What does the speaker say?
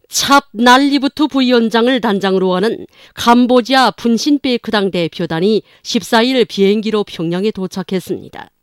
찹 날리부트 부위원장을 단장으로 하는 캄보디아 푼신베크당 대표단이 14일 비행기로 평양에 도착했습니다.